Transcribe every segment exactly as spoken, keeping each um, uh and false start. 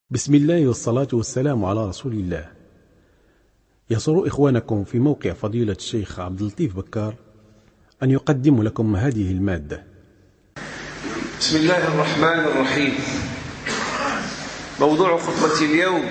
بسم الله والصلاة والسلام على رسول الله. يسر إخوانكم في موقع فضيلة الشيخ عبد اللطيف بكار أن يقدم لكم هذه المادة. بسم الله الرحمن الرحيم. موضوع خطبة اليوم: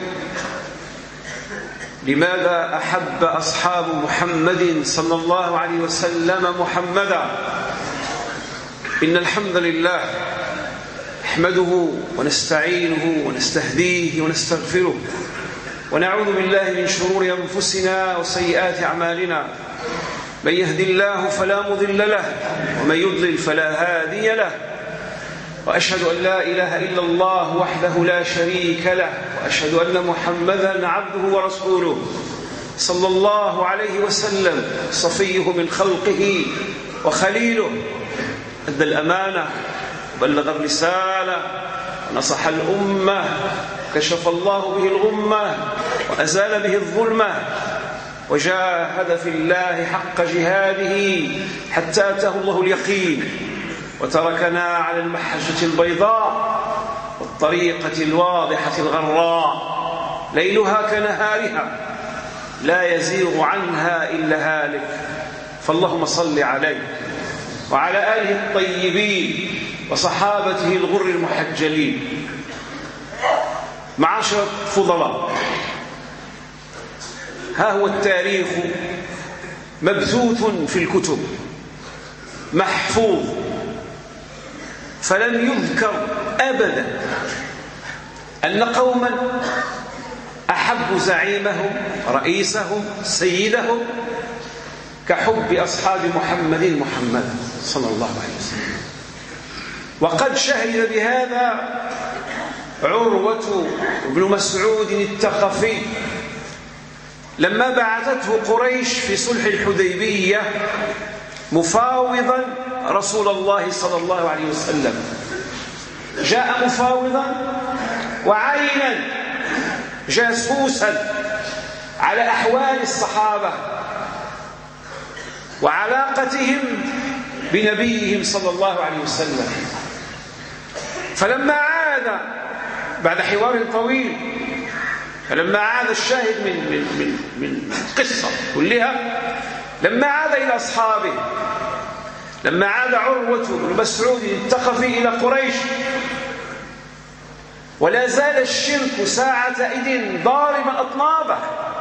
لماذا أحب أصحاب محمد صلى الله عليه وسلم محمدا؟ إن الحمد لله نحمده ونستعينه ونستهديه ونستغفره ونعوذ بالله من شرور أنفسنا وسيئات أعمالنا. من يهد الله فلا مضل له ومن يضلل فلا هادي له، وأشهد أن لا إله إلا الله وحده لا شريك له، وأشهد أن محمدا عبده ورسوله صلى الله عليه وسلم، صفيه من خلقه وخليله، أدى الأمانة بلغ الرسالة ونصح الأمة، كشف الله به الغمة وأزال به الظلمة، وجاهد في الله حق جهاده حتى أتاه الله اليقين، وتركنا على المحجة البيضاء والطريقة الواضحة الغراء، ليلها كنهارها لا يزيغ عنها إلا هالك. فاللهم صل عليه وعلى آله الطيبين وصحابته الغر المحجلين. معاشر الفضلاء، ها هو التاريخ مبثوث في الكتب محفوظ، فلم يذكر أبدا أن قوما أحبوا زعيمهم رئيسهم سيدهم كحب أصحاب محمد محمد صلى الله عليه وسلم. وقد شهد بهذا عروة بن مسعود الثقفي لما بعثته قريش في صلح الحديبية مفاوضا رسول الله صلى الله عليه وسلم. جاء مفاوضا وعينا جاسوسا على أحوال الصحابة وعلاقتهم بنبيهم صلى الله عليه وسلم. فلما عاد بعد حوار طويل، فلما عاد الشاهد من من من من القصة كلها، لما عاد إلى أصحابه، لما عاد عروة بن مسعود الثقفي إلى قريش، ولا زال الشرك ساعة إذ ضاربا أطنابه،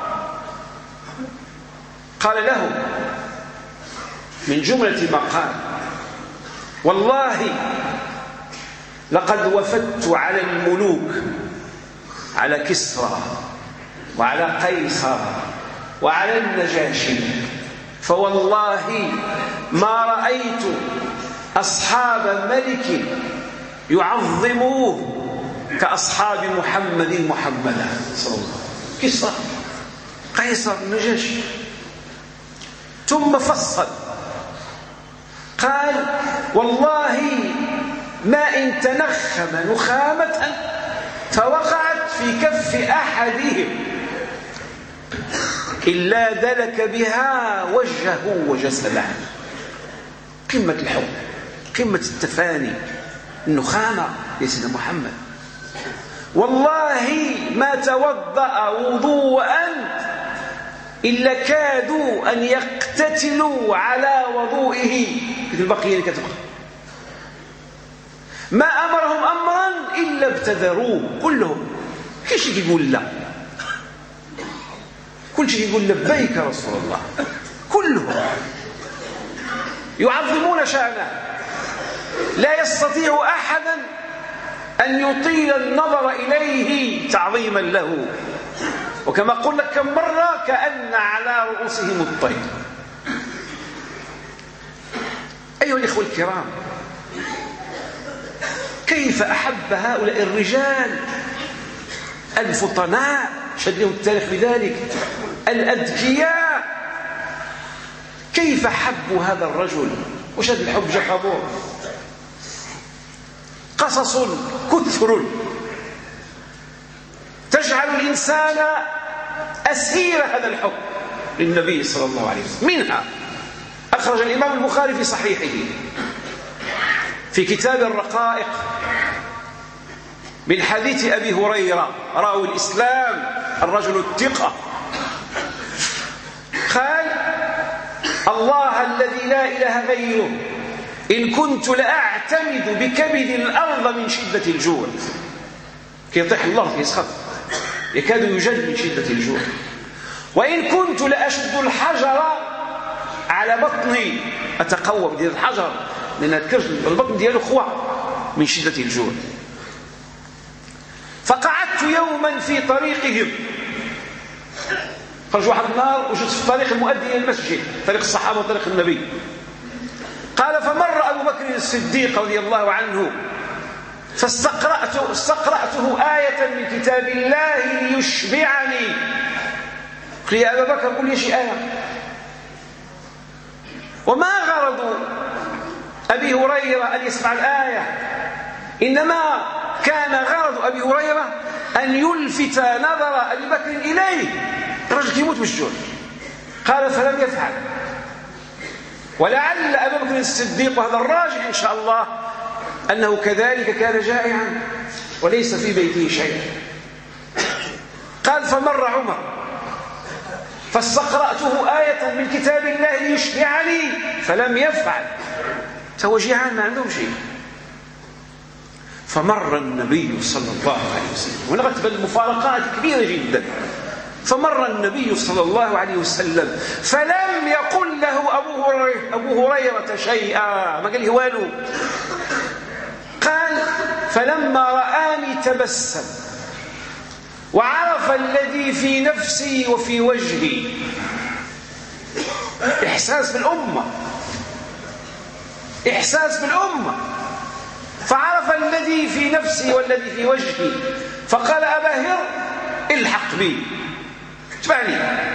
قال له من جملة ما قال: والله لقد وفدت على الملوك، على كسرى وعلى قيصر وعلى النجاشي، فوالله ما رأيت أصحاب ملك يعظموه كأصحاب محمد محمدا صلى الله عليه وسلم. كسرى قيصر النجاشي. ثم فصل قال: والله ما إن تنخم نخامة فوقعت في كف أحدهم إلا دلك بها وجهه وجسده. قمة الحب، قمة التفاني، النخامة يا سيدنا محمد. والله ما توضأ وضوءا إلا كادوا أن يقتتلوا على وضوئه. كتب البقية كتبها: ما أمرهم أمرا إلا ابتدروه كلهم. كل شيء يقول لا، كل شيء يقول لبيك يا رسول الله، كلهم يعظمون شأنه. لا يستطيع أحدا أن يطيل النظر إليه تعظيما له، وكما قلنا كم مرة كأن على رؤوسهم الطير. أيها الإخوة الكرام، كيف أحب هؤلاء الرجال الفطناء، شد لهم التاريخ بذلك، الأذكياء، كيف حبوا هذا الرجل وشد الحب جحظوه. قصص كثر تجعل الإنسان أسير هذا الحب للنبي صلى الله عليه وسلم. منها أخرج الإمام البخاري في صحيحه في كتاب الرقائق من حديث أبي هريرة راوي الإسلام الرجل الثقة قال: الله الذي لا إله غيره إن كنت لأعتمد بكبد الأرض من شدة الجوع. كيطيح الله كيسخط يكاد يجد من شدة الجوع. وإن كنت لأشد الحجر على بطني، أتقوى بديال الحجر لأن البطن دياله خوع من شدة الجوع. فقعدت يوما في طريقهم، خرج واحد النهار وجدت في الطريق المؤدي إلى المسجد، طريق الصحابة وطريق النبي. قال: فمر أبو بكر الصديق رضي الله عنه فاستقرأته استقرأته آية من كتاب الله ليشبعني. قال: يا أبا بكر قل لي شيء آية. وما غرض أبي هريرة أن يسمع الآية، إنما كان غرض أبي هريرة أن يلفت نظر أبي بكر إليه. الرجل يموت بالجوع. قال: فلم يفعل. ولعل أبا بكر الصديق، وهذا الراجح إن شاء الله، أنه كذلك كان جائعا وليس في بيته شيء. قال: فمر عمر فاستقرأته آية من كتاب الله ليشبعني فلم يفعل. فهو جيعان ما عندهم شيء. فمر النبي صلى الله عليه وسلم، وهنا غتبان المفارقات كبيرة جدا. فمر النبي صلى الله عليه وسلم فلم يقل له أبو هريرة, أبو هريرة شيئا، ما قال له والو. قال: فلما رآني تبسم وعرف الذي في نفسي وفي وجهي. إحساس بالأمة، إحساس بالأمة. فعرف الذي في نفسي والذي في وجهي، فقال: أبا هر الحق بي، اتبعني.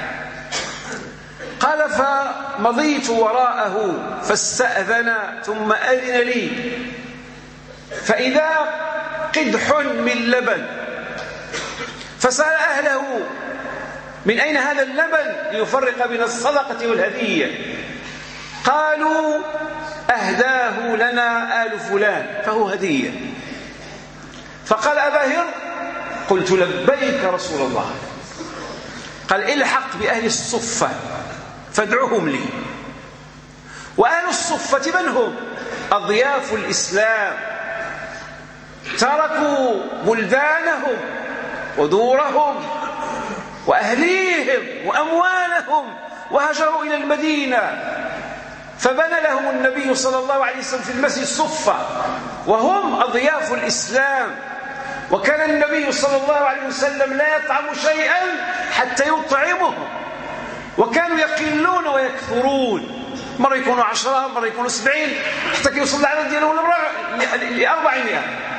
قال: فمضيت وراءه فاستأذن ثم أذن لي، فإذا قدح من لبن، فسأل أهله: من أين هذا اللبن ليفرق بين الصدقة والهدية؟ قالوا: أهداه لنا آل فلان فهو هدية. فقال أبا هر: قلت لبيك رسول الله. قال: الحق بأهل الصفة فادعوهم لي. وأهل الصفة من هم؟ أضياف الإسلام، تركوا بلدانهم ودورهم وأهليهم وأموالهم وهاجروا إلى المدينة، فبنى لهم النبي صلى الله عليه وسلم في المسجد صفة، وهم أضياف الإسلام. وكان النبي صلى الله عليه وسلم لا يطعم شيئا حتى يطعمهم، وكانوا يقلون ويكثرون، مرة يكونوا عشرة، مرة يكونوا سبعين، حتى يوصل العدد ديالهم لأربعمائة.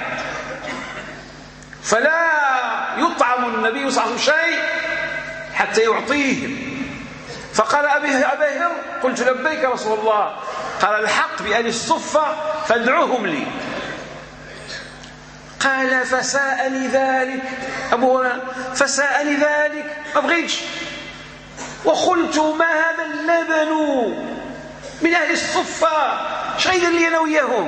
فلا يطعم النبي صلى الله عليه وسلم شيء حتى يعطيهم. فقال أبا هر: قلت لبيك رسول الله. قال: الحق بأهل الصفة فادعوهم لي. قال: فساءني ذلك أبو هريرة، فساءني ذلك، ما بغيتش. وقلت: ما هذا اللبن من أهل الصفة، شيء لي أنا وياهم.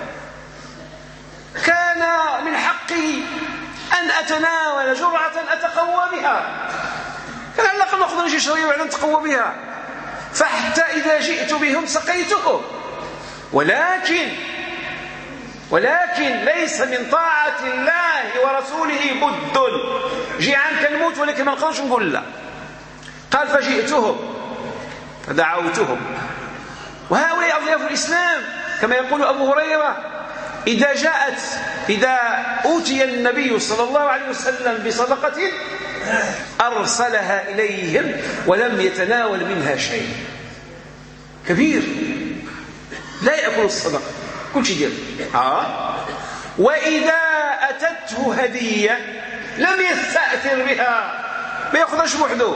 كان من حقي أن أتناول جرعة أتقوى بها، كان على الأقل نأخذ نجي شوية وبعدين نتقوى بها، فحتى إذا جئت بهم سقيتهم. ولكن ولكن ليس من طاعة الله ورسوله بد. جيعان كنموت ولكن ما نقدرش نقول لا. قال: فجئتهم فدعوتهم. وهؤلاء أضياف الإسلام، كما يقول أبو هريرة: إذا جاءت إذا أوتي النبي صلى الله عليه وسلم بصدقة أرسلها إليهم ولم يتناول منها شيء. كبير، لا يأكل الصدقة، كل شيء ديال. آه. وإذا أتته هدية لم يستأثر بها، ما يأخذش وحده،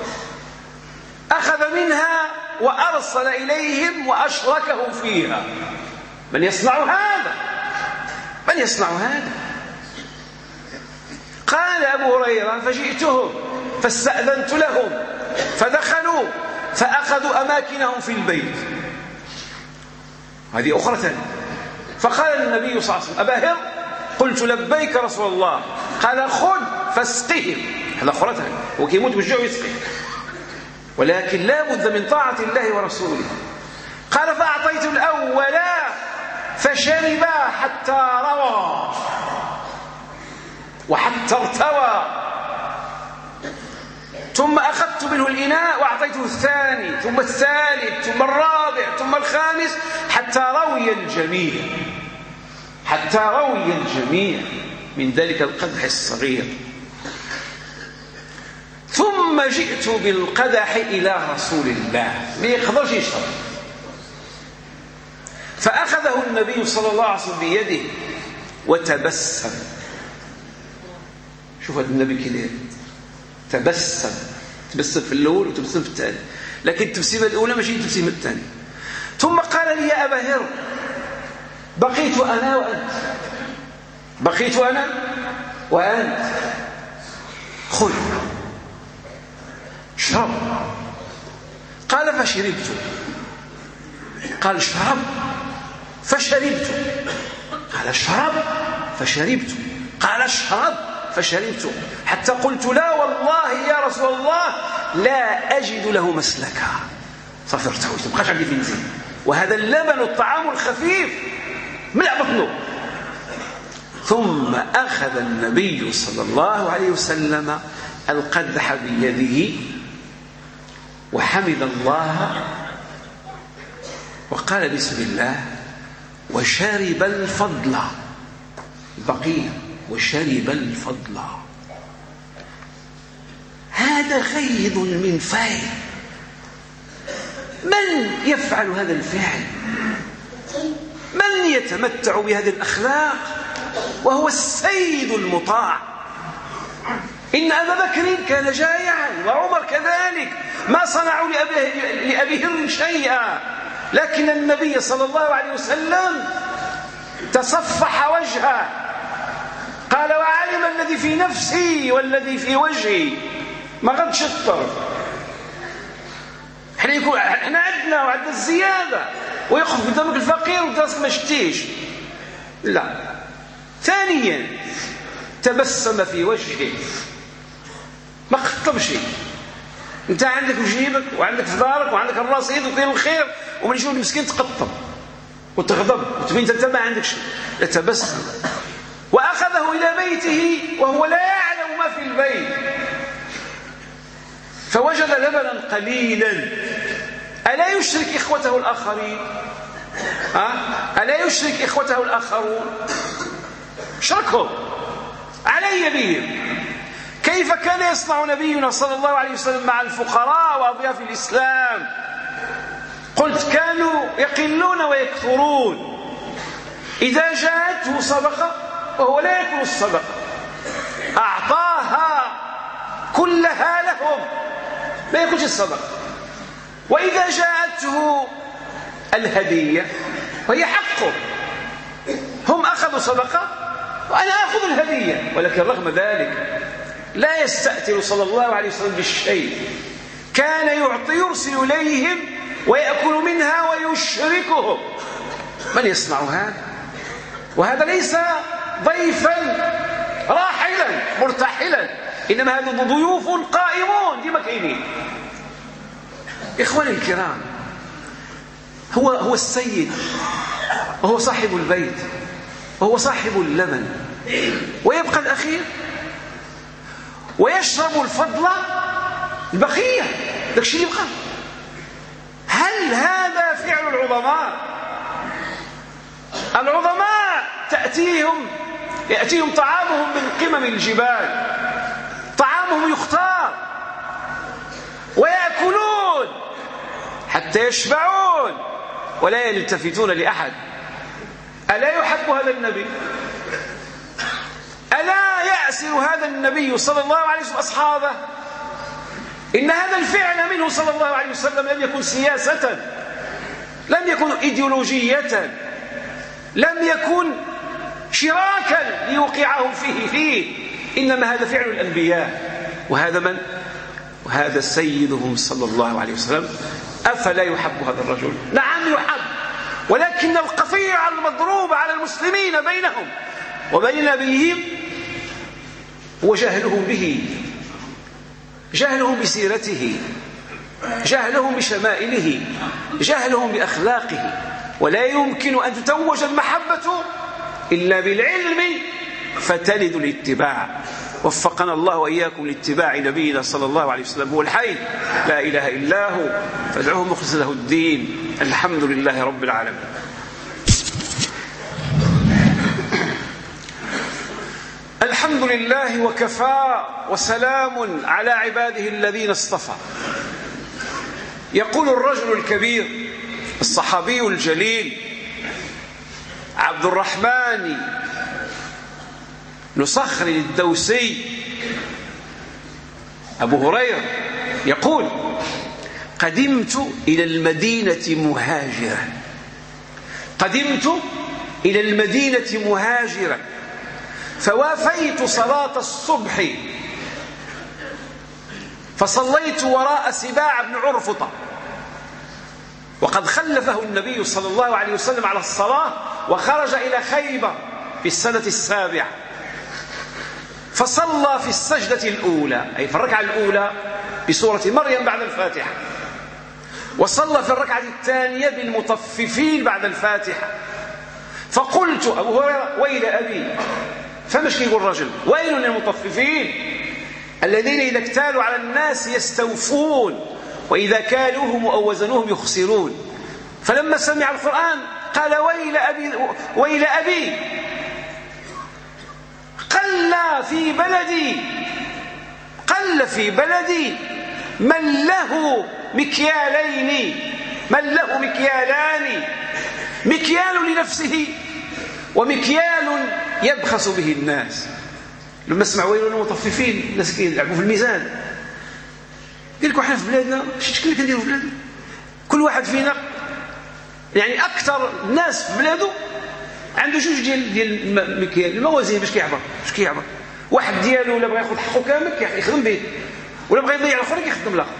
أخذ منها وأرسل إليهم وأشركهم فيها. من يصنع هذا؟ من يصنع هذا؟ قال أبو هريرة: فجئتهم فاستأذنت لهم فدخلوا فأخذوا أماكنهم في البيت. هذه أخرى ثانية. فقال النبي صلى الله عليه وسلم: أبا هر قلت لبيك رسول الله. قال خذ فاسقهم. هذا خرتها وكيموت بالجوع يسقي، ولكن لا بد من طاعة الله ورسوله. قال فأعطيت الأول فشرب حتى روى وحتى ارتوى، ثم أخذت منه الإناء وأعطيته الثاني ثم الثالث ثم الرابع ثم الخامس حتى روي الجميع حتى روي الجميع من ذلك القدح الصغير. ثم جئت بالقدح إلى رسول الله، ما يقدرش يشرب، فأخذه النبي صلى الله عليه وسلم بيده وتبسم. شوف هذا النبي كده تبسم، تبسم في الأول وتبسم في الثاني، لكن التبسيمة الأولى ماشي التبسيمة الثانية. ثم قال لي يا أبا هر بقيت أنا وأنت بقيت أنا وأنت خذ اشرب. قال فشربت. قال اشرب فشربت. قال اشرب فشربت. قال اشرب فشربت، حتى قلت لا والله يا رسول الله لا أجد له مسلكا. صافي ارتويت، ما بقاش عندي فين نزيد، وهذا اللبن الطعام الخفيف ملأ بطنه. ثم أخذ النبي صلى الله عليه وسلم القدح بيده وحمد الله وقال بسم الله وشرب الفضل البقية وشرب الفضل. هذا خيط من فاعل. من يفعل هذا الفعل؟ من يتمتع بهذه الأخلاق وهو السيد المطاع؟ إن أبا بكر كان جائعا وعمر كذلك، ما صنعوا لأبي هر شيئا، لكن النبي صلى الله عليه وسلم تصفح وجهه، قال وعلم الذي في نفسي والذي في وجهي، ما قد شطر. احنا يكون احنا عندنا وعندنا الزياده ويقف قدامك الفقير وانت ما شتيش، لا. ثانيا تبسم في وجهه، ما خطب شيء. انت عندك في جيبك وعندك في دارك وعندك الرصيد وطيب الخير، ومن يجيو المسكين تقطب وتغضب وتبين انت ما عندك شيء. تبسم واخذه الى بيته وهو لا يعلم ما في البيت، فوجد لبنا قليلا. الا يشرك اخوته الاخرين؟ أه؟ الا يشرك اخوته الاخرون؟ شركهم علي بهم. كيف كان يصنع نبينا صلى الله عليه وسلم مع الفقراء وأضياف الإسلام؟ قلت كانوا يقلون ويكثرون. إذا جاءته صدقة وهو لا يأكل الصدقة أعطاها كلها لهم، لا يأكلش الصدقة. وإذا جاءته الهدية وهي حقه، هم أخذوا صدقة وأنا أخذ الهدية، ولكن رغم ذلك لا يستأثر صلى الله عليه وسلم بالشيء، كان يعطي يرسل إليهم ويأكل منها ويشركهم. من يصنع هذا؟ وهذا ليس ضيفا راحلا مرتحلا، إنما هذا ضيوف قائمون دي مكينين. إخواني الكرام، هو هو السيد وهو صاحب البيت وهو صاحب اللبن، ويبقى الأخير ويشرب الفضل البقية، داك الشيء يبقى. هل هذا فعل العظماء؟ العظماء تأتيهم يأتيهم طعامهم من قمم الجبال، طعامهم يختار ويأكلون حتى يشبعون ولا يلتفتون لأحد. ألا يحب هذا النبي؟ ألا يأسر هذا النبي صلى الله عليه وسلم أصحابه؟ إن هذا الفعل منه صلى الله عليه وسلم لم يكن سياسة، لم يكن إيديولوجية، لم يكن شراكا ليوقعهم فيه فيه، إنما هذا فعل الأنبياء. وهذا من؟ وهذا سيدهم صلى الله عليه وسلم. أفلا يحب هذا الرجل؟ نعم يحب، ولكن القطيعة المضروبة على المسلمين بينهم وبين نبيهم هو جهلهم به، جهلهم بسيرته، جهلهم بشمائله، جهلهم بأخلاقه. ولا يمكن أن تتوج المحبة إلا بالعلم فتلد الاتباع. وفقنا الله وإياكم لاتباع نبينا صلى الله عليه وسلم، هو الحي لا إله إلا هو، فادعوه مخلصا له الدين. الحمد لله رب العالمين. الحمد لله وكفى وسلام على عباده الذين اصطفى. يقول الرجل الكبير الصحابي الجليل عبد الرحمن بن صخر الدوسي أبو هريرة يقول: قدمت إلى المدينة مهاجرا قدمت إلى المدينة مهاجرا فوافيت صلاة الصبح فصليت وراء سباع بن عرفطة، وقد خلفه النبي صلى الله عليه وسلم على الصلاة، وخرج إلى خيبر في السنة السابعة، فصلى في السجدة الأولى أي في الركعة الأولى بسورة مريم بعد الفاتحة، وصلى في الركعة الثانية بالمطففين بعد الفاتحة. فقلت أبو هريرة: ويل أبي. فمش يقول الرجل: ويل للمطففين الذين إذا اكتالوا على الناس يستوفون وإذا كالوهم أو وزنوهم يخسرون. فلما سمع القرآن قال: ويل أبي ويل أبي قل في بلدي قل في بلدي من له مكيالين من له مكيالان، مكيال لنفسه ومكيال يبخس به الناس. لما اسمع ويل للمطففين الناس يلعبوا في الميزان. قال لكم احنا في بلادنا شي شكل كنديروا في بلادنا، كل واحد فينا يعني اكثر الناس في بلاده عنده جوج ديال ديال المكيال الموازين باش كيعبر باش كيعبر واحد ديالو ولا بغى ياخذ حقه كامل يخدم به، ولا بغى يضيع الاخر يخدم الاخر.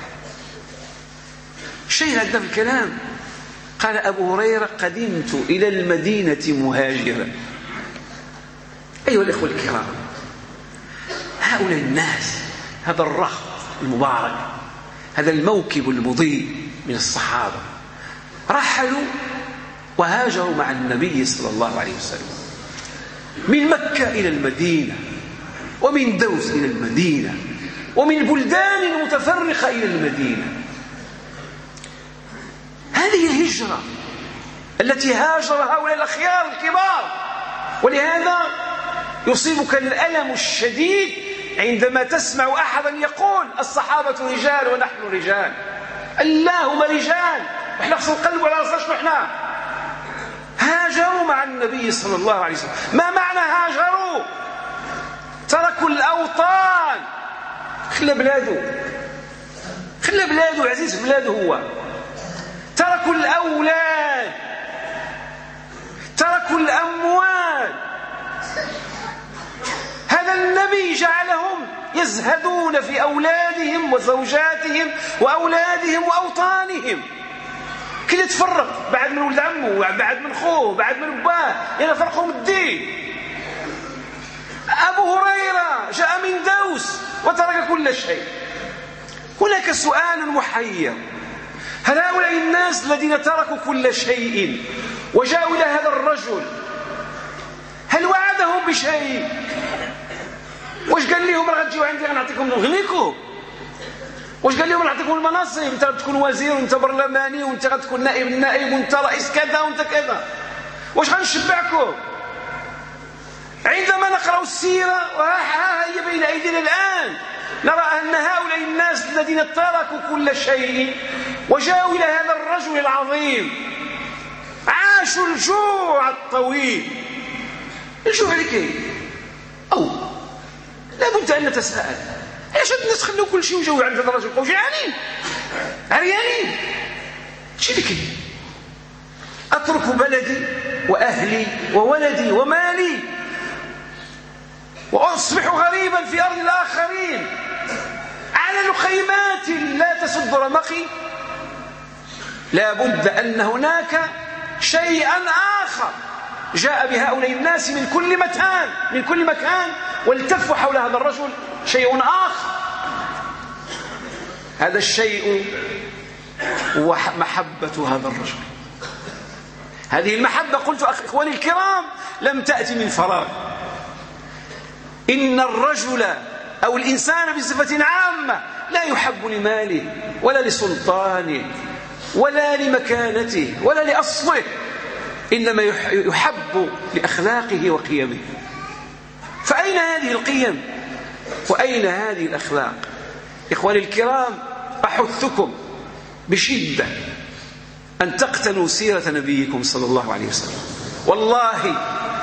شيء هذا في الكلام. قال أبو هريرة: قدمت إلى المدينة مهاجرا. أيها الإخوة الكرام، هؤلاء الناس، هذا الرخط المبارك، هذا الموكب المضيء من الصحابة، رحلوا وهاجروا مع النبي صلى الله عليه وسلم من مكة إلى المدينة، ومن دوس إلى المدينة، ومن بلدان متفرقة إلى المدينة. هذه الهجرة التي هاجر هؤلاء الأخيار الكبار. ولهذا يصيبك الألم الشديد عندما تسمع أحدا يقول: الصحابة رجال ونحن رجال. اللهم رجال، وإحنا خصنا نقلبوا على راسنا شنو إحنا. هاجروا مع النبي صلى الله عليه وسلم. ما معنى هاجروا؟ تركوا الأوطان، خلى بلاده خلى بلاده عزيز بلاده هو، تركوا الأولاد، تركوا الأموال. هذا النبي جعلهم يزهدون في أولادهم وزوجاتهم وأولادهم وأوطانهم. كل يتفرق بعد من ولد عمه، بعد من خوه، بعد من أباه، يعني فرقهم الدين. أبو هريرة جاء من دوس وترك كل شيء. هناك سؤال محير: هل هؤلاء الناس الذين تركوا كل شيء وجاءوا إلى هذا الرجل هل وعدهم بشيء؟ واش قال لهم راه غتجيو عندي غنعطيكم نغنيكم؟ واش قال لهم نعطيكم المناصب، انت غتكون وزير وانت برلماني وانت غتكون نائب النائب وانت رئيس كذا وانت كذا؟ واش غنشبعكم؟ عندما نقرأ السيرة وها هي بين أيدينا الآن نرى أن هؤلاء الناس الذين تركوا كل شيء وجاءوا إلى هذا الرجل العظيم عاشوا الجوع الطويل. الجوع لكي أو لا بد أن نتساءل: علاش هاد الناس خلوا كل شيء وجاوا عند هذا الرجل بقاو جيعانين عريانين؟ شي لكي أترك بلدي وأهلي وولدي ومالي وأصبح غريبا في أرض الآخرين على لخيمات لا تسد رمقي؟ لا بد أن هناك شيئا آخر جاء بهؤلاء الناس من كل مكان من كل مكان والتفوا حول هذا الرجل شيء آخر. هذا الشيء هو محبة هذا الرجل. هذه المحبة قلت إخواني الكرام لم تأتي من فراغ. إن الرجل أو الإنسان بصفة عامة لا يحب لماله ولا لسلطانه ولا لمكانته ولا لأصله، إنما يحب لأخلاقه وقيمه. فأين هذه القيم وأين هذه الأخلاق؟ إخواني الكرام، أحثكم بشدة أن تقتنوا سيرة نبيكم صلى الله عليه وسلم. والله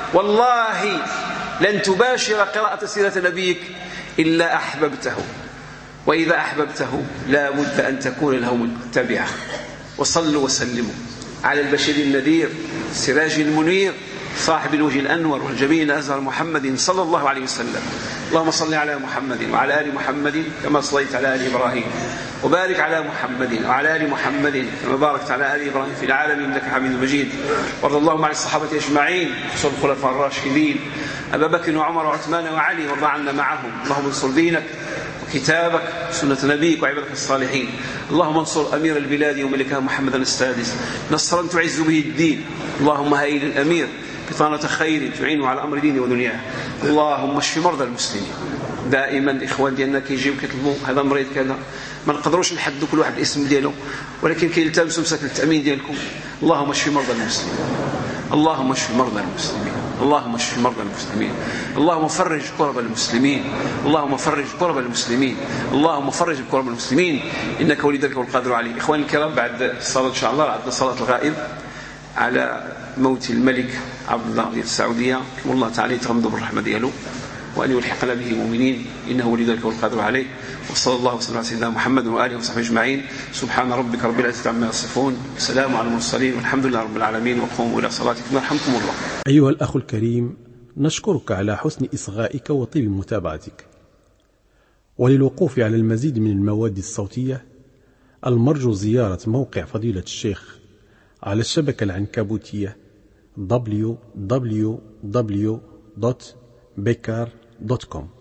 والله لن تباشر قراءة سيرة نبيك إلا أحببته، وإذا أحببته لا بد أن تكون له متبعة. وصلوا وسلموا على البشير النذير السراج المنير صاحب الوجه الأنور والجبين الأزهر محمد صلى الله عليه وسلم. اللهم صل على محمد وعلى آل محمد كما صليت على آل إبراهيم، وبارك على محمد وعلى آل محمد كما باركت على آل إبراهيم في العالمين إنك حميد مجيد. وارض اللهم عن الصحابة أجمعين خصوصا الخلفاء الراشدين أبا بكر وعمر وعثمان وعلي، وارض عنا معهم. اللهم انصر دينك وكتابك سنة نبيك وعبادك الصالحين. اللهم انصر أمير البلاد وملكها محمدا السادس نصرا تعز به الدين. اللهم هيئ الأمير بطانة خير تعين على أمر دينه ودنياه. اللهم اشف مرضى المسلمين. دائما إخوان ديالنا كيجيو كيطلبوا هذا مريض كذا، ما نقدروش نحدوا كل واحد الاسم ديالو، ولكن كيلتمسوا مساك التأمين ديالكم. اللهم اشف مرضى المسلمين، اللهم اشف مرضى المسلمين، اللهم اشف مرضى المسلمين، اللهم فرج كرب المسلمين، اللهم فرج كرب المسلمين، اللهم فرج كرب المسلمين إنك ولي ذلك والقادر عليه. إخواني الكرام، بعد الصلاة إن شاء الله عندنا صلاة الغائب على موت الملك عبد الله ديال السعودية، والله تعالى يتغمد بالرحمة ديالو وأن يلحقنا به مؤمنين إنه ولي ذلك والقادر عليه. وصلى الله وسلم على سيدنا محمد وآله وصحبه أجمعين. سبحان ربك رب العزة عما يصفون، سلام على المرسلين والحمد لله رب العالمين، وقوموا إلى صلاتكم يرحمكم الله. أيها الأخ الكريم، نشكرك على حسن إصغائك وطيب متابعتك. وللوقوف على المزيد من المواد الصوتية المرجو زيارة موقع فضيلة الشيخ على الشبكة العنكبوتية دبليو دبليو دبليو دوت بيكار دوت كوم.